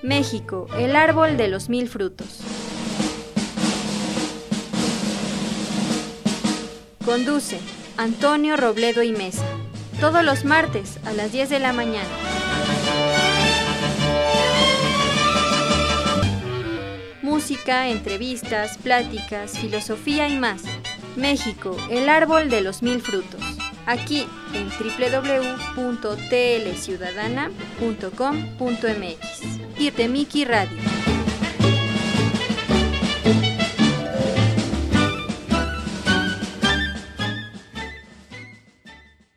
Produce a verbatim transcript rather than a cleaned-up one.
México, el árbol de los mil frutos. Conduce Antonio Robledo y Mesa, todos los martes a las diez de la mañana. Música, entrevistas, pláticas, filosofía y más. México, el árbol de los mil frutos. Aquí en doble u doble u doble u punto t l ciudadana punto com punto m x. Irtemiki Radio.